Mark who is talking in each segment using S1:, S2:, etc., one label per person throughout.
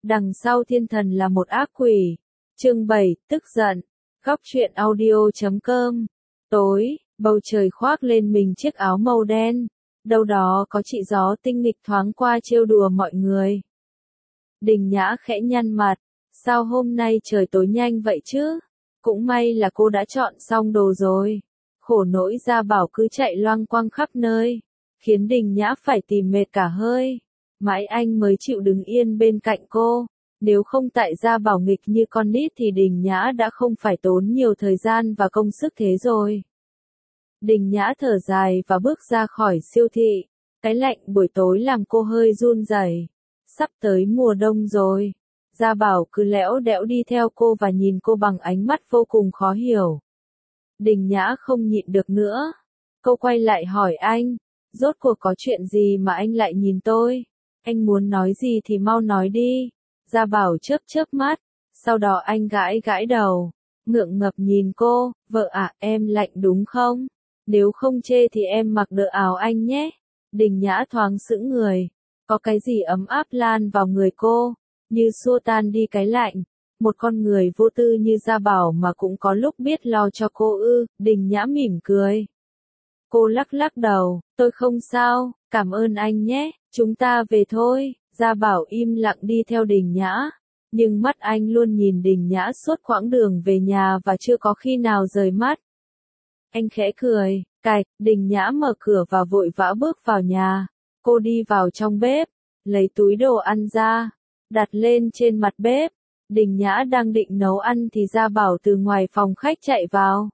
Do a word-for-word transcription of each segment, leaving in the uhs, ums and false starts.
S1: Đằng sau thiên thần là một ác quỷ. Chương bảy, tức giận. Góc truyện audio chấm com. Tối, bầu trời khoác lên mình chiếc áo màu đen. Đâu đó có chị gió tinh nghịch thoáng qua trêu đùa mọi người. Đình Nhã khẽ nhăn mặt. Sao hôm nay trời tối nhanh vậy chứ? Cũng may là cô đã chọn xong đồ rồi. Khổ nỗi Gia Bảo cứ chạy loang quang khắp nơi, khiến Đình Nhã phải tìm mệt cả hơi. Mãi anh mới chịu đứng yên bên cạnh cô. Nếu không tại Gia Bảo nghịch như con nít thì Đình Nhã đã không phải tốn nhiều thời gian và công sức thế rồi. Đình Nhã thở dài và bước ra khỏi siêu thị. Cái lạnh buổi tối làm cô hơi run rẩy. Sắp tới mùa đông rồi. Gia Bảo cứ lẽo đẽo đi theo cô và nhìn cô bằng ánh mắt vô cùng khó hiểu. Đình Nhã không nhịn được nữa. Cô quay lại hỏi anh. Rốt cuộc có chuyện gì mà anh lại nhìn tôi? Anh muốn nói gì thì mau nói đi. Gia Bảo chớp chớp mắt. Sau đó anh gãi gãi đầu. Ngượng ngập nhìn cô. Vợ ạ, em lạnh đúng không? Nếu không chê thì em mặc đỡ áo anh nhé. Đình Nhã thoáng sững người. Có cái gì ấm áp lan vào người cô, như xua tan đi cái lạnh. Một con người vô tư như Gia Bảo mà cũng có lúc biết lo cho cô ư. Đình Nhã mỉm cười. Cô lắc lắc đầu. Tôi không sao, cảm ơn anh nhé, chúng ta về thôi. Gia Bảo im lặng đi theo Đình Nhã. Nhưng mắt anh luôn nhìn Đình Nhã suốt quãng đường về nhà và chưa có khi nào rời mắt. Anh khẽ cười. Cạch, Đình Nhã mở cửa và vội vã bước vào nhà. Cô đi vào trong bếp, lấy túi đồ ăn ra, đặt lên trên mặt bếp. Đình Nhã đang định nấu ăn thì Gia Bảo từ ngoài phòng khách chạy vào.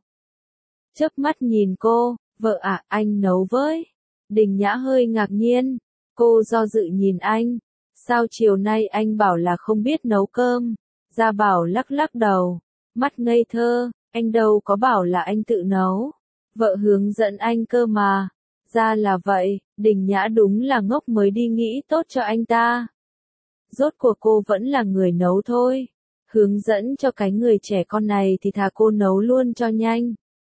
S1: Chớp mắt nhìn cô. Vợ ạ, anh nấu với. Đình Nhã hơi ngạc nhiên. Cô do dự nhìn anh. Sao chiều nay anh bảo là không biết nấu cơm? Gia Bảo lắc lắc đầu. Mắt ngây thơ. Anh đâu có bảo là anh tự nấu. Vợ hướng dẫn anh cơ mà. Ra là vậy. Đình Nhã đúng là ngốc mới đi nghĩ tốt cho anh ta. Rốt cuộc cô vẫn là người nấu thôi. Hướng dẫn cho cái người trẻ con này thì thà cô nấu luôn cho nhanh.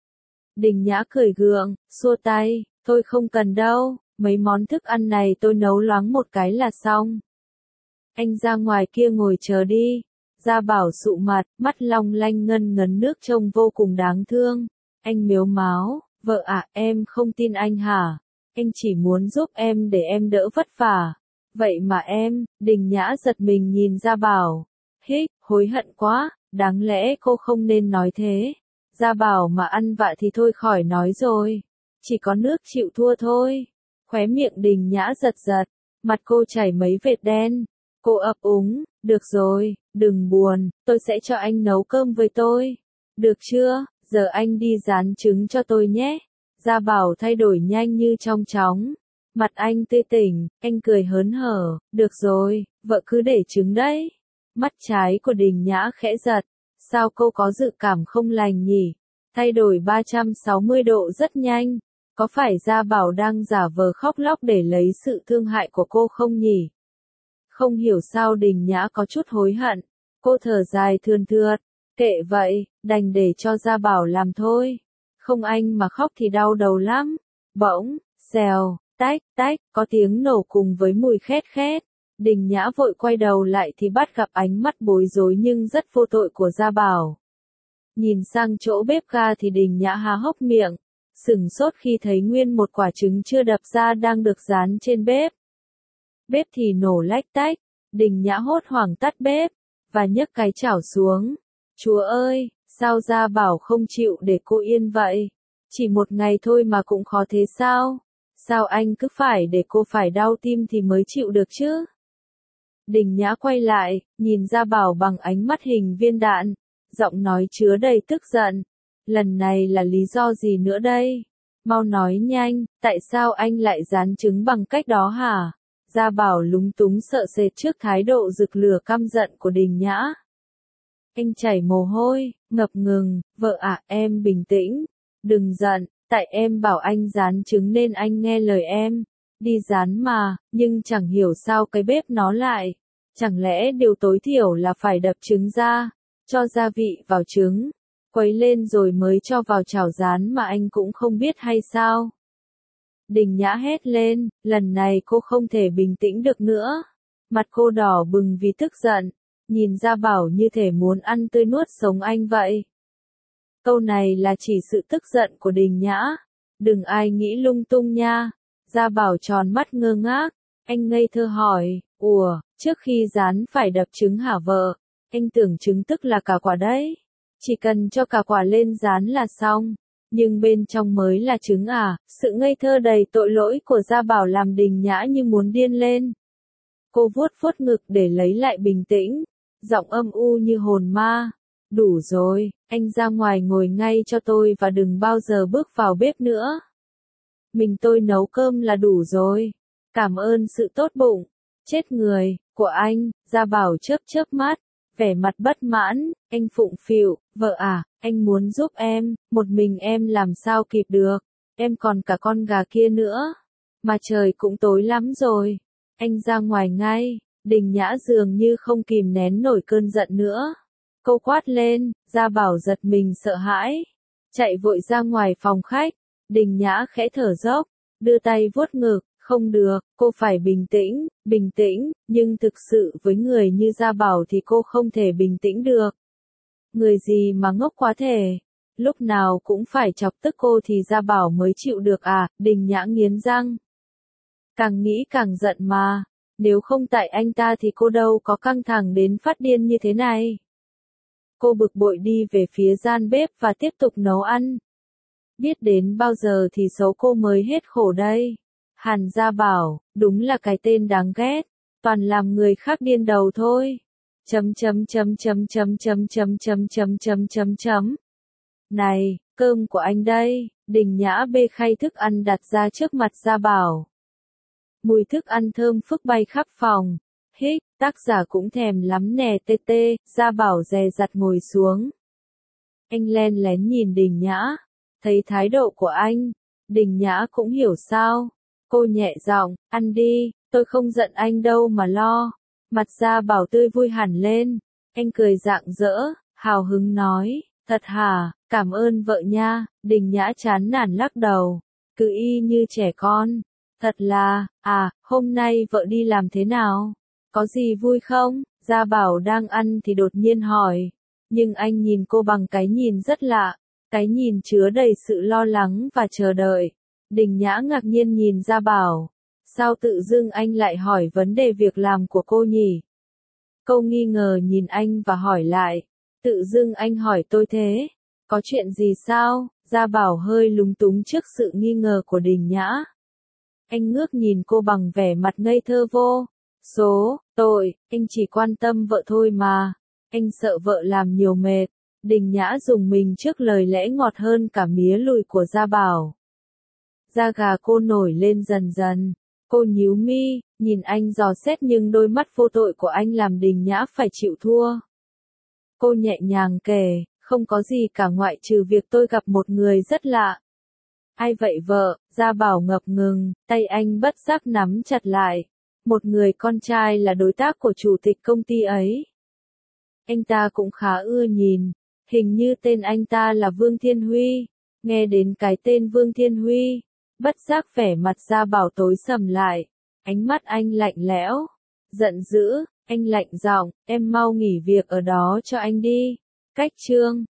S1: Đình Nhã cười gượng, xua tay. Thôi không cần đâu. Mấy món thức ăn này tôi nấu loáng một cái là xong. Anh ra ngoài kia ngồi chờ đi. Gia Bảo sụ mặt, mắt long lanh ngân ngấn nước trông vô cùng đáng thương. Anh mếu máo. Vợ ạ, em không tin anh hả? Anh chỉ muốn giúp em để em đỡ vất vả. Vậy mà em, Đình Nhã giật mình nhìn Gia Bảo. Hích, hối hận quá, đáng lẽ cô không nên nói thế. Gia Bảo mà ăn vạ thì thôi khỏi nói rồi. Chỉ có nước chịu thua thôi. Khóe miệng Đình Nhã giật giật, mặt cô chảy mấy vệt đen. Cô ấp úng, được rồi, đừng buồn, tôi sẽ cho anh nấu cơm với tôi. Được chưa, giờ anh đi rán trứng cho tôi nhé. Gia Bảo thay đổi nhanh như trong chóng. Mặt anh tươi tỉnh, anh cười hớn hở. Được rồi, vợ cứ để trứng đấy. Mắt trái của Đình Nhã khẽ giật. Sao cô có dự cảm không lành nhỉ? Thay đổi ba trăm sáu mươi độ rất nhanh. Có phải Gia Bảo đang giả vờ khóc lóc để lấy sự thương hại của cô không nhỉ? Không hiểu sao Đình Nhã có chút hối hận. Cô thở dài thườn thượt. Kệ vậy, đành để cho Gia Bảo làm thôi. Không anh mà khóc thì đau đầu lắm. Bỗng, xèo, tách, tách, có tiếng nổ cùng với mùi khét khét. Đình Nhã vội quay đầu lại thì bắt gặp ánh mắt bối rối nhưng rất vô tội của Gia Bảo. Nhìn sang chỗ bếp ga thì Đình Nhã há hốc miệng, sửng sốt khi thấy nguyên một quả trứng chưa đập ra đang được rán trên bếp. Bếp thì nổ lách tách. Đình Nhã hốt hoảng tắt bếp và nhấc cái chảo xuống. Chúa ơi, sao Gia Bảo không chịu để cô yên vậy? Chỉ một ngày thôi mà cũng khó thế sao? Sao anh cứ phải để cô phải đau tim thì mới chịu được chứ? Đình Nhã quay lại, nhìn Gia Bảo bằng ánh mắt hình viên đạn, giọng nói chứa đầy tức giận. Lần này là lý do gì nữa đây? Mau nói nhanh, tại sao anh lại rán trứng bằng cách đó hả? Gia Bảo lúng túng sợ sệt trước thái độ rực lửa căm giận của Đình Nhã. Anh chảy mồ hôi, ngập ngừng. Vợ ạ, em bình tĩnh. Đừng giận, tại em bảo anh rán trứng nên anh nghe lời em. Đi rán mà, nhưng chẳng hiểu sao cái bếp nó lại. Chẳng lẽ điều tối thiểu là phải đập trứng ra, cho gia vị vào trứng, quấy lên rồi mới cho vào chảo rán mà anh cũng không biết hay sao? Đình Nhã hét lên, lần này cô không thể bình tĩnh được nữa. Mặt cô đỏ bừng vì tức giận, nhìn Gia Bảo như thể muốn ăn tươi nuốt sống anh vậy. Câu này là chỉ sự tức giận của Đình Nhã. Đừng ai nghĩ lung tung nha. Gia Bảo tròn mắt ngơ ngác, anh ngây thơ hỏi, ủa, trước khi rán phải đập trứng hả vợ? Anh tưởng trứng tức là cả quả đấy. Chỉ cần cho cả quả lên rán là xong. Nhưng bên trong mới là trứng à? Sự ngây thơ đầy tội lỗi của Gia Bảo làm Đình Nhã như muốn điên lên. Cô vuốt vuốt ngực để lấy lại bình tĩnh, giọng âm u như hồn ma. Đủ rồi, anh ra ngoài ngồi ngay cho tôi và đừng bao giờ bước vào bếp nữa. Mình tôi nấu cơm là đủ rồi. Cảm ơn sự tốt bụng. Chết người, của anh. Gia Bảo chớp chớp mắt, vẻ mặt bất mãn. Anh phụng phịu, vợ à, anh muốn giúp em, một mình em làm sao kịp được. Em còn cả con gà kia nữa. Mà trời cũng tối lắm rồi. Anh ra ngoài ngay. Đình Nhã dường như không kìm nén nổi cơn giận nữa. Cô quát lên, Gia Bảo giật mình sợ hãi. Chạy vội ra ngoài phòng khách. Đình Nhã khẽ thở dốc, đưa tay vuốt ngực, không được, cô phải bình tĩnh, bình tĩnh, nhưng thực sự với người như Gia Bảo thì cô không thể bình tĩnh được. Người gì mà ngốc quá thể, lúc nào cũng phải chọc tức cô thì Gia Bảo mới chịu được à, Đình Nhã nghiến răng. Càng nghĩ càng giận mà, nếu không tại anh ta thì cô đâu có căng thẳng đến phát điên như thế này. Cô bực bội đi về phía gian bếp và tiếp tục nấu ăn. Biết đến bao giờ thì xấu cô mới hết khổ đây. Hàn Gia Bảo, đúng là cái tên đáng ghét, toàn làm người khác điên đầu thôi. Chấm chấm chấm chấm chấm chấm chấm chấm chấm chấm chấm chấm. Này, cơm của anh đây. Đình Nhã bê khay thức ăn đặt ra trước mặt Gia Bảo. Mùi thức ăn thơm phức bay khắp phòng. Hích, tác giả cũng thèm lắm nè tê tê. Gia Bảo dè dặt ngồi xuống. Anh len lén nhìn Đình Nhã. Thấy thái độ của anh, Đình Nhã cũng hiểu sao. Cô nhẹ giọng, ăn đi, tôi không giận anh đâu mà lo. Mặt Gia Bảo tươi vui hẳn lên. Anh cười rạng rỡ, hào hứng nói, thật hả, cảm ơn vợ nha. Đình Nhã chán nản lắc đầu, cứ y như trẻ con. Thật là, à, hôm nay vợ đi làm thế nào? Có gì vui không? Gia Bảo đang ăn thì đột nhiên hỏi. Nhưng anh nhìn cô bằng cái nhìn rất lạ. Cái nhìn chứa đầy sự lo lắng và chờ đợi. Đình Nhã ngạc nhiên nhìn Gia Bảo. Sao tự dưng anh lại hỏi vấn đề việc làm của cô nhỉ? Cô nghi ngờ nhìn anh và hỏi lại. Tự dưng anh hỏi tôi thế. Có chuyện gì sao? Gia Bảo hơi lúng túng trước sự nghi ngờ của Đình Nhã. Anh ngước nhìn cô bằng vẻ mặt ngây thơ vô số tội. Anh chỉ quan tâm vợ thôi mà. Anh sợ vợ làm nhiều mệt. Đình Nhã dùng mình trước lời lẽ ngọt hơn cả mía lùi của Gia Bảo. Da gà cô nổi lên dần dần. Cô nhíu mi, nhìn anh dò xét nhưng đôi mắt vô tội của anh làm Đình Nhã phải chịu thua. Cô nhẹ nhàng kể, không có gì cả ngoại trừ việc tôi gặp một người rất lạ. Ai vậy vợ? Gia Bảo ngập ngừng, tay anh bất giác nắm chặt lại. Một người con trai là đối tác của chủ tịch công ty ấy. Anh ta cũng khá ưa nhìn. Hình như tên anh ta là Vương Thiên Huy. Nghe đến cái tên Vương Thiên Huy, bất giác vẻ mặt Gia Bảo tối sầm lại. Ánh mắt anh lạnh lẽo, giận dữ, anh lạnh giọng, em mau nghỉ việc ở đó cho anh đi. Cách chương